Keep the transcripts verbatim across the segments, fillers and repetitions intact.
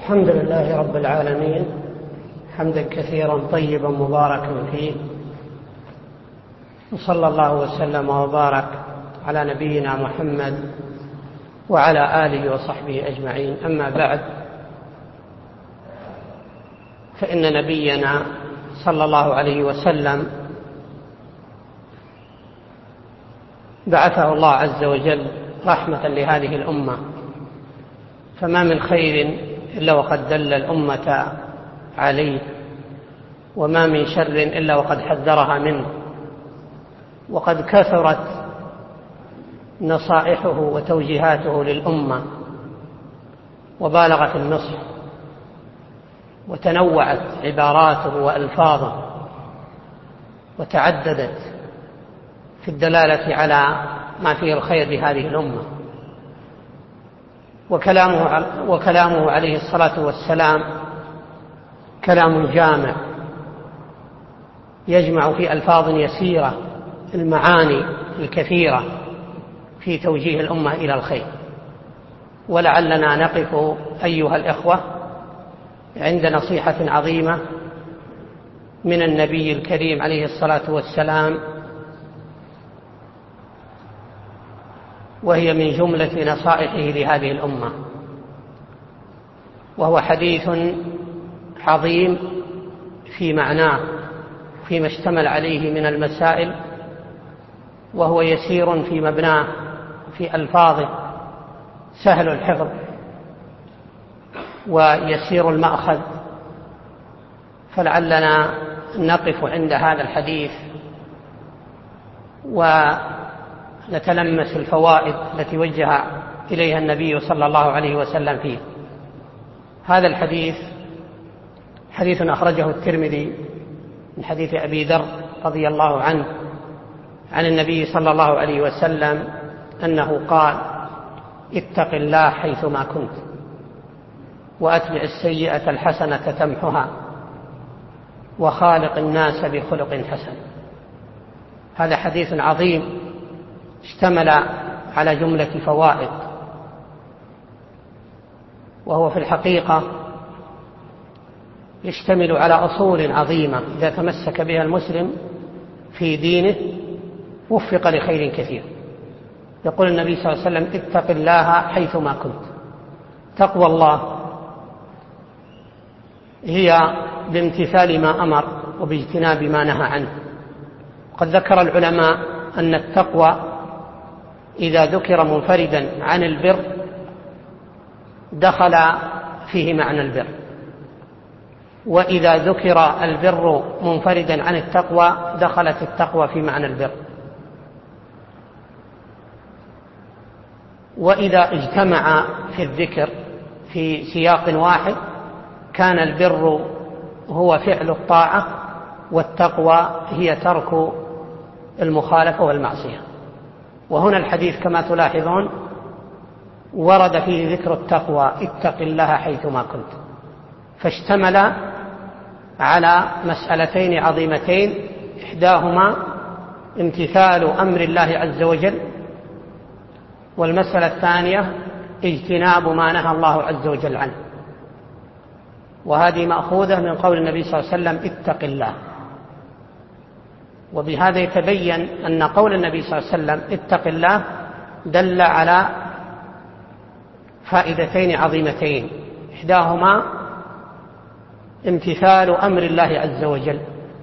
الحمد لله رب العالمين حمدا كثيرا طيبا مباركا فيه، وصلى الله وسلم وبارك على نبينا محمد وعلى آله وصحبه أجمعين. أما بعد، فإن نبينا صلى الله عليه وسلم بعثه الله عز وجل رحمة لهذه الأمة، فما من خير إلا وقد دل الأمة عليه، وما من شر إلا وقد حذرها منه، وقد كثرت نصائحه وتوجيهاته للأمة وبالغ في النصح، وتنوعت عباراته وألفاظه وتعددت في الدلالة على ما فيه الخير لهذه الأمة. وكلامه, وكلامه عليه الصلاة والسلام كلام جامع يجمع في ألفاظ يسيرة المعاني الكثيرة في توجيه الأمة إلى الخير. ولعلنا نقف أيها الإخوة عند نصيحة عظيمة من النبي الكريم عليه الصلاة والسلام، وهي من جملة نصائحه لهذه الأمة، وهو حديث عظيم في معناه فيما اشتمل عليه من المسائل، وهو يسير في مبناه في ألفاظه، سهل الحفظ ويسير المأخذ. فلعلنا نقف عند هذا الحديث ونتلمس الفوائد التي وجه إليها النبي صلى الله عليه وسلم فيه. هذا الحديث حديث أخرجه الترمذي من حديث أبي ذر رضي الله عنه عن النبي صلى الله عليه وسلم أنه قال: اتق الله حيثما كنت، وأتبع السيئة الحسنة تمحها، وخالق الناس بخلق حسن. هذا حديث عظيم اشتمل على جملة فوائد، وهو في الحقيقة يشتمل على أصول عظيمة إذا تمسك بها المسلم في دينه وفق لخير كثير. يقول النبي صلى الله عليه وسلم: اتق الله حيثما كنت. تقوى الله هي بامتثال ما أمر وباجتناب ما نهى عنه. قد ذكر العلماء أن التقوى إذا ذكر منفردا عن البر دخل فيه معنى البر، وإذا ذكر البر منفردا عن التقوى دخلت التقوى في معنى البر. وإذا اجتمع في الذكر في سياق واحد كان البر هو فعل الطاعة، والتقوى هي ترك المخالفة والمعصية. وهنا الحديث كما تلاحظون ورد فيه ذكر التقوى: اتق الله حيثما كنت، فاشتمل على مسألتين عظيمتين، إحداهما امتثال أمر الله عز وجل، والمسألة الثانية اجتناب ما نهى الله عز وجل عنه. وهذه مأخوذة من قول النبي صلى الله عليه وسلم: اتق الله. وبهذا يتبين أن قول النبي صلى الله عليه وسلم اتق الله دل على فائدتين عظيمتين، إحداهما امتثال أمر الله عز وجل،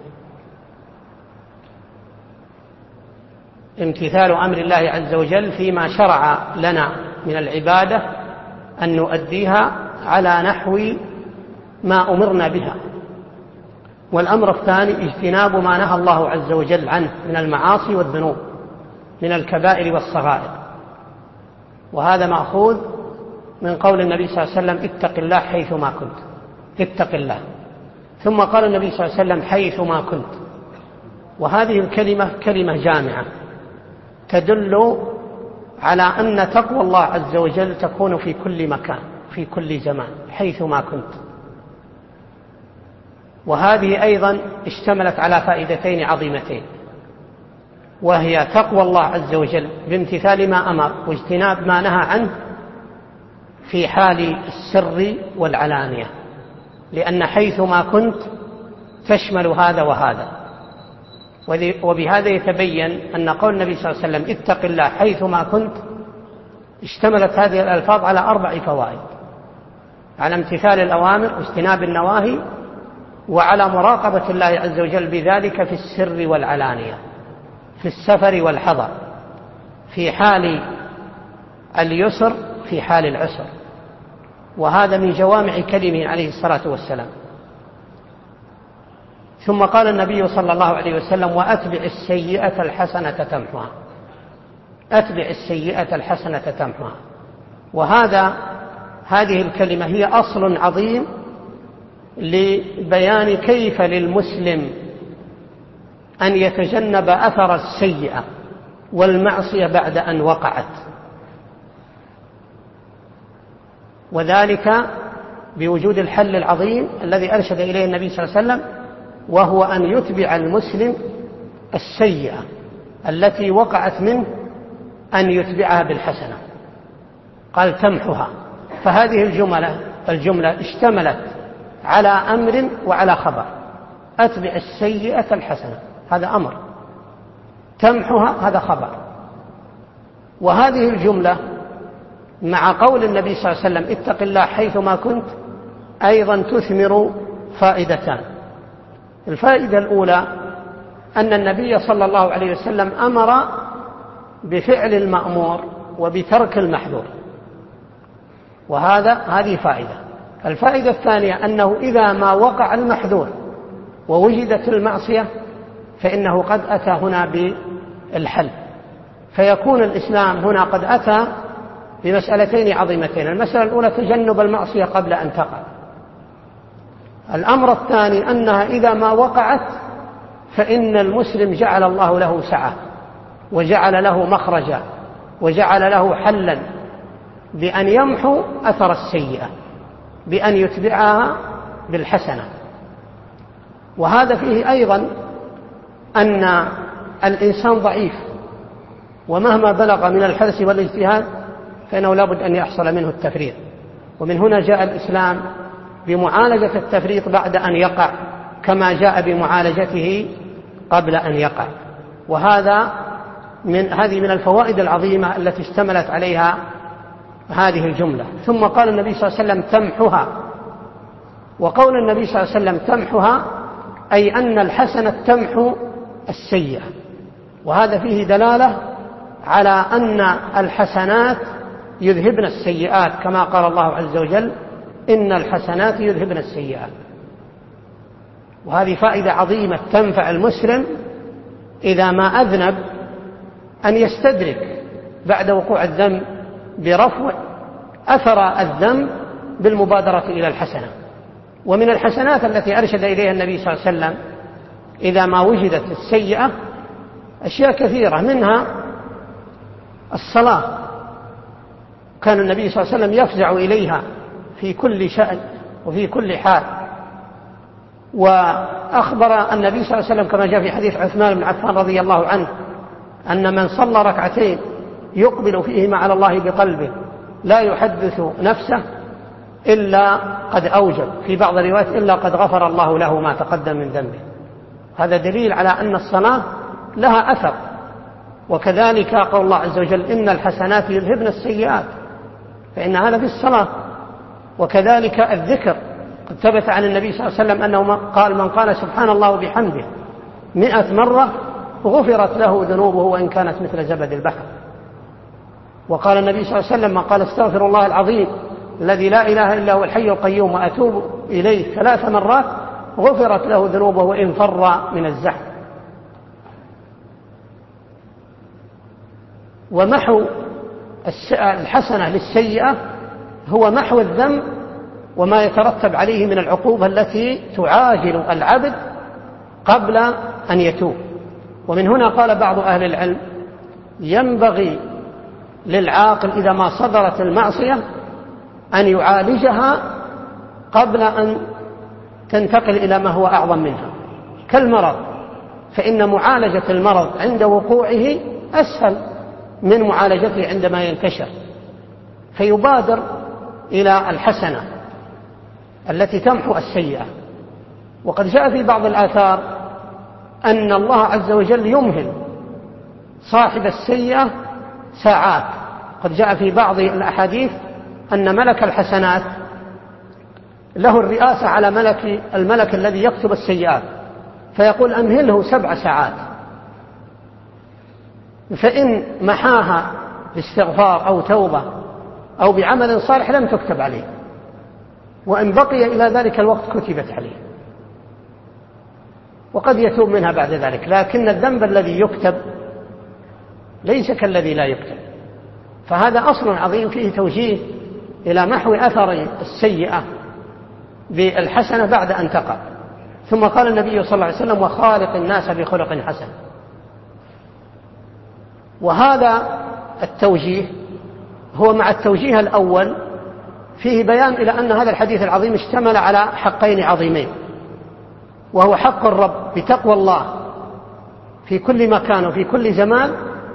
امتثال أمر الله عز وجل فيما شرع لنا من العبادة أن نؤديها على نحو ما أمرنا بها. والأمر الثاني اجتناب ما نهى الله عز وجل عنه من المعاصي والذنوب، من الكبائر والصغائر. وهذا مأخوذ من قول النبي صلى الله عليه وسلم: اتق الله حيثما كنت. اتق الله. ثم قال النبي صلى الله عليه وسلم: حيثما كنت. وهذه الكلمة كلمة جامعة تدل على أن تقوى الله عز وجل تكون في كل مكان في كل زمان حيثما كنت. وهذه أيضا اشتملت على فائدتين عظيمتين، وهي تقوى الله عز وجل بامتثال ما أمر واجتناب ما نهى عنه في حال السر والعلانية، لأن حيثما كنت تشمل هذا وهذا. وبهذا يتبين أن قول النبي صلى الله عليه وسلم اتق الله حيثما كنت اشتملت هذه الألفاظ على أربع فوائد: على امتثال الأوامر واجتناب النواهي، وعلى مراقبة الله عز وجل بذلك في السر والعلانية، في السفر والحضر، في حال اليسر، في حال العسر. وهذا من جوامع كلمه عليه الصلاة والسلام. ثم قال النبي صلى الله عليه وسلم: وأتبع السيئة الحسنة تمحها. أتبع السيئة الحسنة تمحها. وهذا هذه الكلمة هي أصل عظيم لبيان كيف للمسلم أن يتجنب أثر السيئة والمعصية بعد أن وقعت، وذلك بوجود الحل العظيم الذي أرشد إليه النبي صلى الله عليه وسلم، وهو أن يتبع المسلم السيئة التي وقعت منه أن يتبعها بالحسنة. قال تمحها. فهذه الجملة الجملة اشتملت على أمر وعلى خبر. أتبع السيئة الحسنة هذا أمر، تمحها هذا خبر. وهذه الجملة مع قول النبي صلى الله عليه وسلم اتق الله حيثما كنت أيضا تثمر فائدتان. الفائدة الأولى أن النبي صلى الله عليه وسلم أمر بفعل المأمور وبترك المحظور، وهذا هذه فائدة. الفائدة الثانية أنه إذا ما وقع المحظور ووجدت المعصية فإنه قد أتى هنا بالحل، فيكون الإسلام هنا قد أتى بمسألتين عظيمتين. المسألة الأولى تجنب المعصية قبل أن تقع. الأمر الثاني أنها إذا ما وقعت فإن المسلم جعل الله له سعة وجعل له مخرجا وجعل له حلا بأن يمحو أثر السيئة، بأن يتبعها بالحسنة. وهذا فيه أيضا أن الإنسان ضعيف، ومهما بلغ من الحرص والاجتهاد فإنه لابد أن يحصل منه التفريط. ومن هنا جاء الإسلام بمعالجة التفريط بعد أن يقع، كما جاء بمعالجته قبل أن يقع. وهذا من هذه من الفوائد العظيمة التي اشتملت عليها هذه الجملة. ثم قال النبي صلى الله عليه وسلم تمحها. وقول النبي صلى الله عليه وسلم تمحها أي أن الحسنة تمحو السيئة، وهذا فيه دلالة على أن الحسنات يذهبن السيئات، كما قال الله عز وجل إن الحسنات يذهبن السيئات. وهذه فائدة عظيمة تنفع المسلم إذا ما أذنب أن يستدرك بعد وقوع الذنب برفع أثر الذنب بالمبادرة إلى الحسنة. ومن الحسنات التي أرشد إليها النبي صلى الله عليه وسلم إذا ما وجدت السيئة أشياء كثيرة، منها الصلاة. كان النبي صلى الله عليه وسلم يفزع إليها في كل شأن وفي كل حال. وأخبر النبي صلى الله عليه وسلم كما جاء في حديث عثمان بن عفان رضي الله عنه أن من صلى ركعتين يقبل فيهما على الله بقلبه لا يحدث نفسه إلا قد أوجب، في بعض الروايات إلا قد غفر الله له ما تقدم من ذنبه. هذا دليل على أن الصلاة لها أثر. وكذلك قول الله عز وجل إن الحسنات يذهبن السيئات، فإن هذا في الصلاة. وكذلك الذكر، قد ثبت عن النبي صلى الله عليه وسلم أنه قال من قال سبحان الله وبحمده مئة مرة غفرت له ذنوبه وإن كانت مثل زبد البحر. وقال النبي صلى الله عليه وسلم من قال استغفر الله العظيم الذي لا إله إلا هو الحي القيوم وأتوب إليه ثلاث مرات غفرت له ذنوبه وإن فر من الزحف. ومحو الحسنة للسيئة هو محو الذنب وما يترتب عليه من العقوبة التي تعاجل العبد قبل أن يتوب. ومن هنا قال بعض أهل العلم ينبغي للعاقل إذا ما صدرت المعصية أن يعالجها قبل أن تنتقل إلى ما هو أعظم منها، كالمرض، فإن معالجة المرض عند وقوعه أسهل من معالجته عندما ينتشر، فيبادر إلى الحسنة التي تمحو السيئة. وقد جاء في بعض الآثار أن الله عز وجل يمهل صاحب السيئة ساعات. قد جاء في بعض الأحاديث أن ملك الحسنات له الرئاسة على ملك الملك الذي يكتب السيئات، فيقول أمهله سبع ساعات، فإن محاها باستغفار أو توبة أو بعمل صالح لم تكتب عليه، وإن بقي إلى ذلك الوقت كتبت عليه، وقد يتوب منها بعد ذلك. لكن الذنب الذي يكتب ليس كالذي لا يكتب. فهذا أصل عظيم فيه توجيه إلى محو أثر السيئة بالحسنة بعد أن تقع. ثم قال النبي صلى الله عليه وسلم وخالق الناس بخلق حسن. وهذا التوجيه هو مع التوجيه الأول فيه بيان إلى أن هذا الحديث العظيم اشتمل على حقين عظيمين، وهو حق الرب بتقوى الله في كل مكان وفي كل زمان،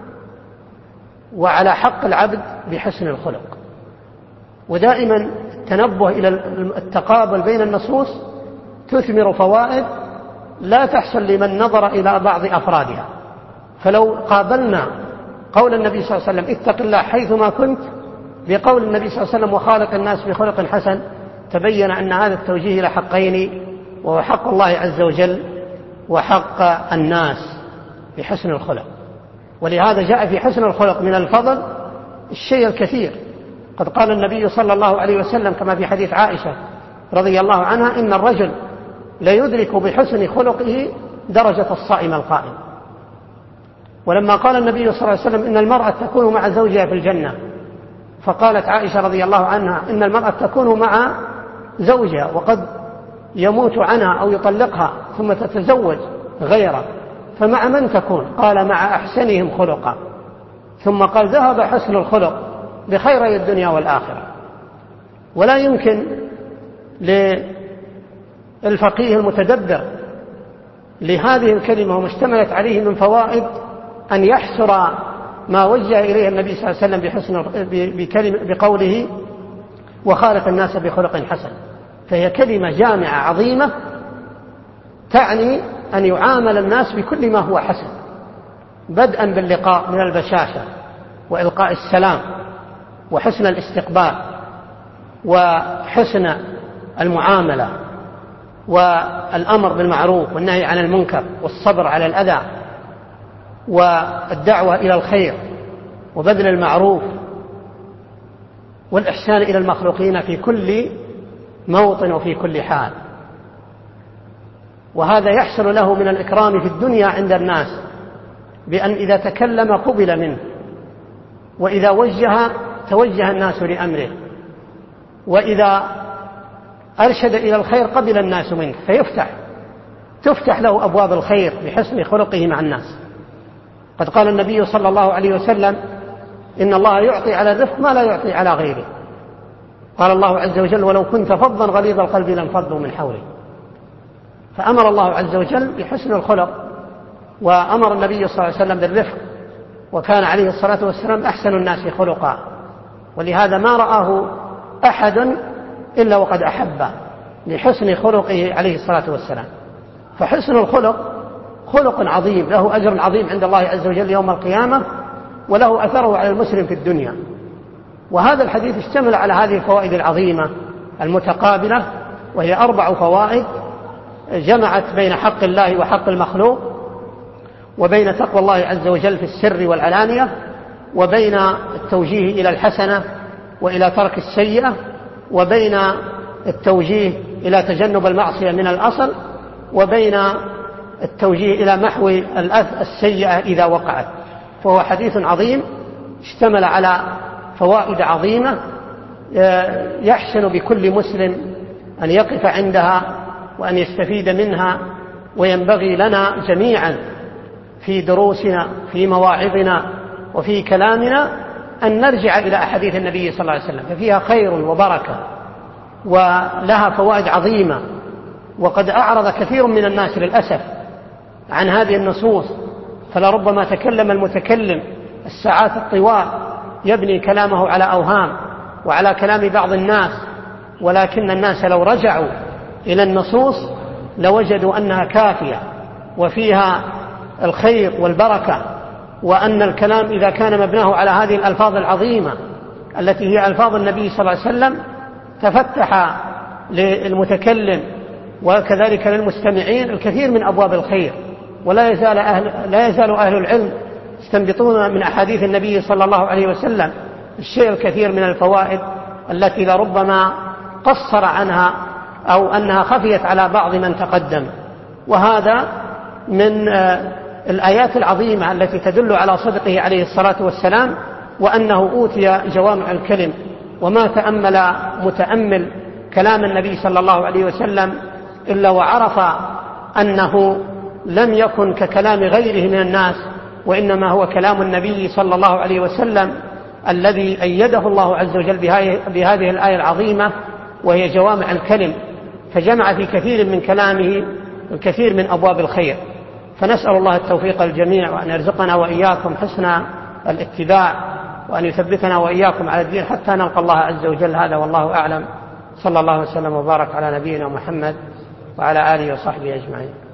وعلى حق العبد بحسن الخلق. ودائما التنبه إلى التقابل بين النصوص تثمر فوائد لا تحصل لمن نظر إلى بعض أفرادها. فلو قابلنا قول النبي صلى الله عليه وسلم اتق الله حيثما كنت بقول النبي صلى الله عليه وسلم وخالق الناس بخلق حسن، تبين أن هذا التوجيه لحقين، وهو حق الله عز وجل وحق الناس بحسن الخلق. ولهذا جاء في حسن الخلق من الفضل الشيء الكثير. قد قال النبي صلى الله عليه وسلم كما في حديث عائشة رضي الله عنها إن الرجل لا يدرك بحسن خلقه درجة الصائم القائم. ولما قال النبي صلى الله عليه وسلم إن المرأة تكون مع زوجها في الجنة، فقالت عائشة رضي الله عنها إن المرأة تكون مع زوجها وقد يموت عنها أو يطلقها ثم تتزوج غيره، فمع من تكون؟ قال مع أحسنهم خلقا. ثم قال ذهب حسن الخلق بخيري الدنيا والآخرة. ولا يمكن للفقيه المتدبر لهذه الكلمة وما اشتملت عليه من فوائد أن يحصر ما وجه إليه النبي صلى الله عليه وسلم بحسن بكلمة بقوله وخالق الناس بخلق حسن. فهي كلمة جامعة عظيمة تعني أن يعامل الناس بكل ما هو حسن، بدءا باللقاء من البشاشة وإلقاء السلام وحسن الاستقبال وحسن المعاملة والأمر بالمعروف والنهي عن المنكر والصبر على الأذى والدعوة إلى الخير وبذل المعروف والإحسان إلى المخلوقين في كل موطن وفي كل حال. وهذا يحصل له من الإكرام في الدنيا عند الناس بأن إذا تكلم قبل منه، وإذا وجه توجه الناس لأمره، وإذا أرشد إلى الخير قبل الناس منه، فيفتح تفتح له أبواب الخير بحسن خلقه مع الناس. قد قال النبي صلى الله عليه وسلم إن الله يعطي على الرفق ما لا يعطي على غيره. قال الله عز وجل ولو كنت فظا غليظ القلب لانفضوا من حولك. فأمر الله عز وجل بحسن الخلق، وأمر النبي صلى الله عليه وسلم بالرفق، وكان عليه الصلاة والسلام أحسن الناس خلقا، ولهذا ما رآه أحد إلا وقد أحبه لحسن خلقه عليه الصلاة والسلام. فحسن الخلق خلق عظيم له أجر عظيم عند الله عز وجل يوم القيامة، وله أثره على المسلم في الدنيا. وهذا الحديث اشتمل على هذه الفوائد العظيمة المتقابلة، وهي أربع فوائد جمعت بين حق الله وحق المخلوق، وبين تقوى الله عز وجل في السر والعلانية، وبين التوجيه إلى الحسنة وإلى ترك السيئة، وبين التوجيه إلى تجنب المعصية من الأصل، وبين التوجيه إلى محو السيئة إذا وقعت. فهو حديث عظيم اشتمل على فوائد عظيمة يحسن بكل مسلم أن يقف عندها وأن يستفيد منها. وينبغي لنا جميعا في دروسنا في مواعظنا وفي كلامنا أن نرجع إلى أحاديث النبي صلى الله عليه وسلم، ففيها خير وبركة ولها فوائد عظيمة. وقد أعرض كثير من الناس للأسف عن هذه النصوص، فلربما تكلم المتكلم الساعات الطوال يبني كلامه على أوهام وعلى كلام بعض الناس، ولكن الناس لو رجعوا إلى النصوص لوجدوا أنها كافية وفيها الخير والبركة، وأن الكلام إذا كان مبناه على هذه الألفاظ العظيمة التي هي ألفاظ النبي صلى الله عليه وسلم تفتح للمتكلم وكذلك للمستمعين الكثير من أبواب الخير. ولا يزال أهل, لا يزال أهل العلم يستنبطون من أحاديث النبي صلى الله عليه وسلم الشيء الكثير من الفوائد التي لربما قصر عنها أو أنها خفيت على بعض من تقدم. وهذا من الآيات العظيمة التي تدل على صدقه عليه الصلاة والسلام، وأنه أوتي جوامع الكلم. وما تأمل متأمل كلام النبي صلى الله عليه وسلم إلا وعرف أنه لم يكن ككلام غيره من الناس، وإنما هو كلام النبي صلى الله عليه وسلم الذي أيده الله عز وجل بهذه الآية العظيمة، وهي جوامع الكلم، فجمع في كثير من كلامه الكثير من أبواب الخير. فنسأل الله التوفيق الجميع، وأن يرزقنا وإياكم حسن الاتباع، وأن يثبتنا وإياكم على الدين حتى نلقى الله عز وجل. هذا والله أعلم، صلى الله وسلم وبارك على نبينا محمد وعلى آله وصحبه أجمعين.